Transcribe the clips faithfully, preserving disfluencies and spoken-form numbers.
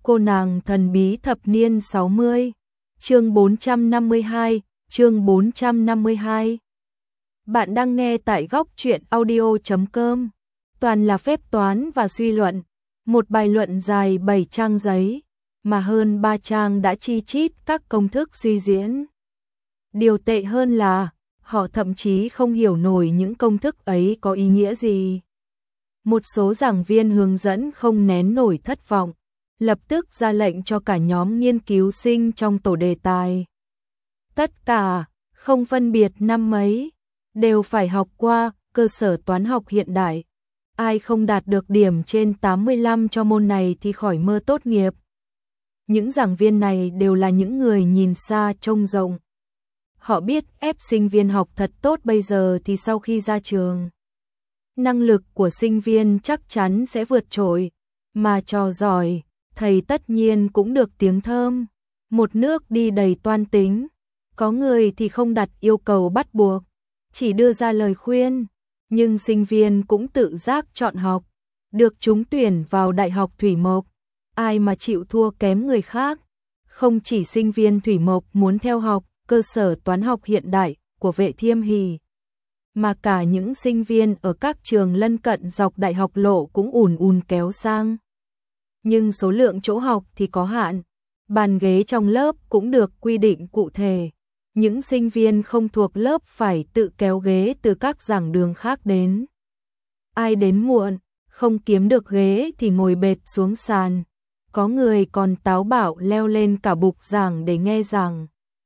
Cô nàng thần bí thập niên sáu mươi, chương bốn trăm năm mươi hai, chương bốn trăm năm mươi hai. Bạn đang nghe tại góc truyện audio chấm com, toàn là phép toán và suy luận, một bài luận dài bảy trang giấy, mà hơn ba trang đã chi chít các công thức suy diễn. Điều tệ hơn là, họ thậm chí không hiểu nổi những công thức ấy có ý nghĩa gì. Một số giảng viên hướng dẫn không nén nổi thất vọng, lập tức ra lệnh cho cả nhóm nghiên cứu sinh trong tổ đề tài. Tất cả, không phân biệt năm mấy, đều phải học qua cơ sở toán học hiện đại. Ai không đạt được điểm trên tám mươi lăm cho môn này thì khỏi mơ tốt nghiệp. Những giảng viên này đều là những người nhìn xa trông rộng. Họ biết ép sinh viên học thật tốt bây giờ thì sau khi ra trường, năng lực của sinh viên chắc chắn sẽ vượt trội, mà trò giỏi, thầy tất nhiên cũng được tiếng thơm. Một nước đi đầy toan tính, có người thì không đặt yêu cầu bắt buộc, chỉ đưa ra lời khuyên, nhưng sinh viên cũng tự giác chọn học, được trúng tuyển vào Đại học Thủy Mộc. Ai mà chịu thua kém người khác. Không chỉ sinh viên Thủy Mộc muốn theo học cơ sở toán học hiện đại của Vệ Thiêm Hỷ, mà cả những sinh viên ở các trường lân cận dọc đại học lộ cũng ùn ùn kéo sang. Nhưng số lượng chỗ học thì có hạn, bàn ghế trong lớp cũng được quy định cụ thể. Những sinh viên không thuộc lớp phải tự kéo ghế từ các giảng đường khác đến. Ai đến muộn, không kiếm được ghế thì ngồi bệt xuống sàn. Có người còn táo bạo leo lên cả bục giảng để nghe giảng.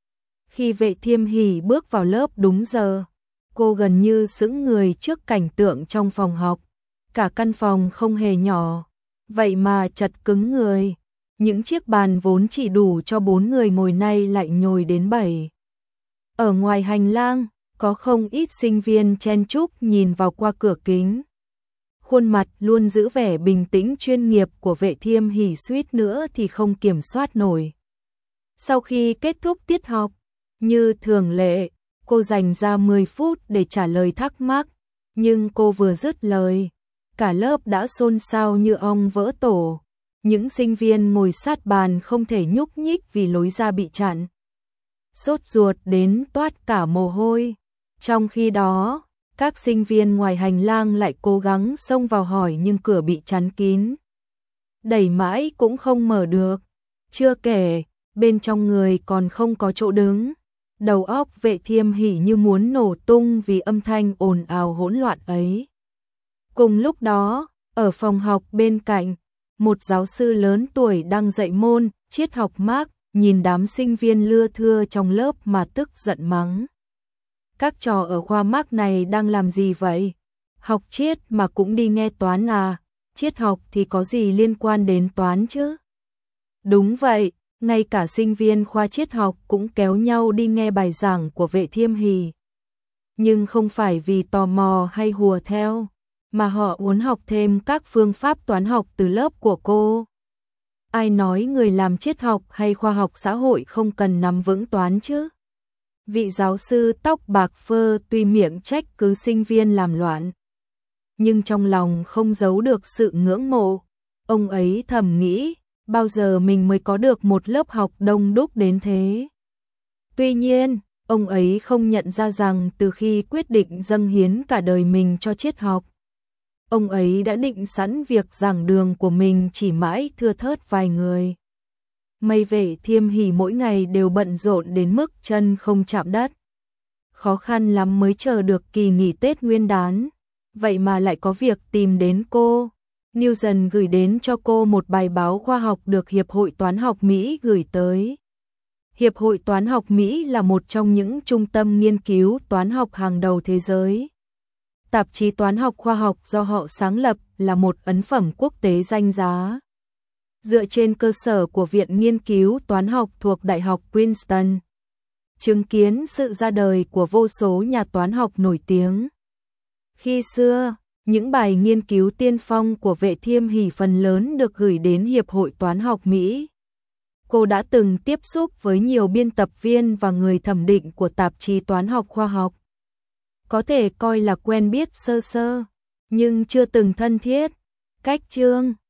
Khi Vệ Thiêm Hỷ bước vào lớp đúng giờ, cô gần như sững người trước cảnh tượng trong phòng học. Cả căn phòng không hề nhỏ, vậy mà chật cứng người. Những chiếc bàn vốn chỉ đủ cho bốn người ngồi nay lại nhồi đến bảy. Ở ngoài hành lang, có không ít sinh viên chen chúc nhìn vào qua cửa kính. Khuôn mặt luôn giữ vẻ bình tĩnh chuyên nghiệp của Vệ Thiêm Hỷ suýt nữa thì không kiểm soát nổi. Sau khi kết thúc tiết học, như thường lệ, cô dành ra mười phút để trả lời thắc mắc, nhưng cô vừa dứt lời, cả lớp đã xôn xao như ong vỡ tổ. Những sinh viên ngồi sát bàn không thể nhúc nhích vì lối ra bị chặn. Sốt ruột đến toát cả mồ hôi. Trong khi đó, các sinh viên ngoài hành lang lại cố gắng xông vào hỏi nhưng cửa bị chắn kín. Đẩy mãi cũng không mở được. Chưa kể, bên trong người còn không có chỗ đứng. Đầu óc Vệ Thiêm Hỷ như muốn nổ tung vì âm thanh ồn ào hỗn loạn ấy. Cùng lúc đó, ở phòng học bên cạnh, một giáo sư lớn tuổi đang dạy môn triết học Mác, nhìn đám sinh viên lưa thưa trong lớp mà tức giận mắng. Các trò ở khoa Mác này đang làm gì vậy? Học triết mà cũng đi nghe toán à? Triết học thì có gì liên quan đến toán chứ? Đúng vậy, ngay cả sinh viên khoa triết học cũng kéo nhau đi nghe bài giảng của Vệ Thiêm Hỷ. Nhưng không phải vì tò mò hay hùa theo, mà họ muốn học thêm các phương pháp toán học từ lớp của cô. Ai nói người làm triết học hay khoa học xã hội không cần nắm vững toán chứ? Vị giáo sư tóc bạc phơ tuy miệng trách cứ sinh viên làm loạn, nhưng trong lòng không giấu được sự ngưỡng mộ. Ông ấy thầm nghĩ, bao giờ mình mới có được một lớp học đông đúc đến thế. Tuy nhiên, ông ấy không nhận ra rằng từ khi quyết định dâng hiến cả đời mình cho triết học, ông ấy đã định sẵn việc giảng đường của mình chỉ mãi thưa thớt vài người. Mây Vệ Thiêm Hỷ mỗi ngày đều bận rộn đến mức chân không chạm đất. Khó khăn lắm mới chờ được kỳ nghỉ Tết Nguyên đán, vậy mà lại có việc tìm đến cô. Newton gửi đến cho cô một bài báo khoa học được Hiệp hội Toán học Mỹ gửi tới. Hiệp hội Toán học Mỹ là một trong những trung tâm nghiên cứu toán học hàng đầu thế giới. Tạp chí toán học khoa học do họ sáng lập là một ấn phẩm quốc tế danh giá. Dựa trên cơ sở của Viện Nghiên cứu Toán học thuộc Đại học Princeton, chứng kiến sự ra đời của vô số nhà toán học nổi tiếng. Khi xưa, những bài nghiên cứu tiên phong của Vệ Thiêm Hỷ phần lớn được gửi đến Hiệp hội Toán học Mỹ. Cô đã từng tiếp xúc với nhiều biên tập viên và người thẩm định của tạp chí toán học khoa học. Có thể coi là quen biết sơ sơ, nhưng chưa từng thân thiết. Cách chương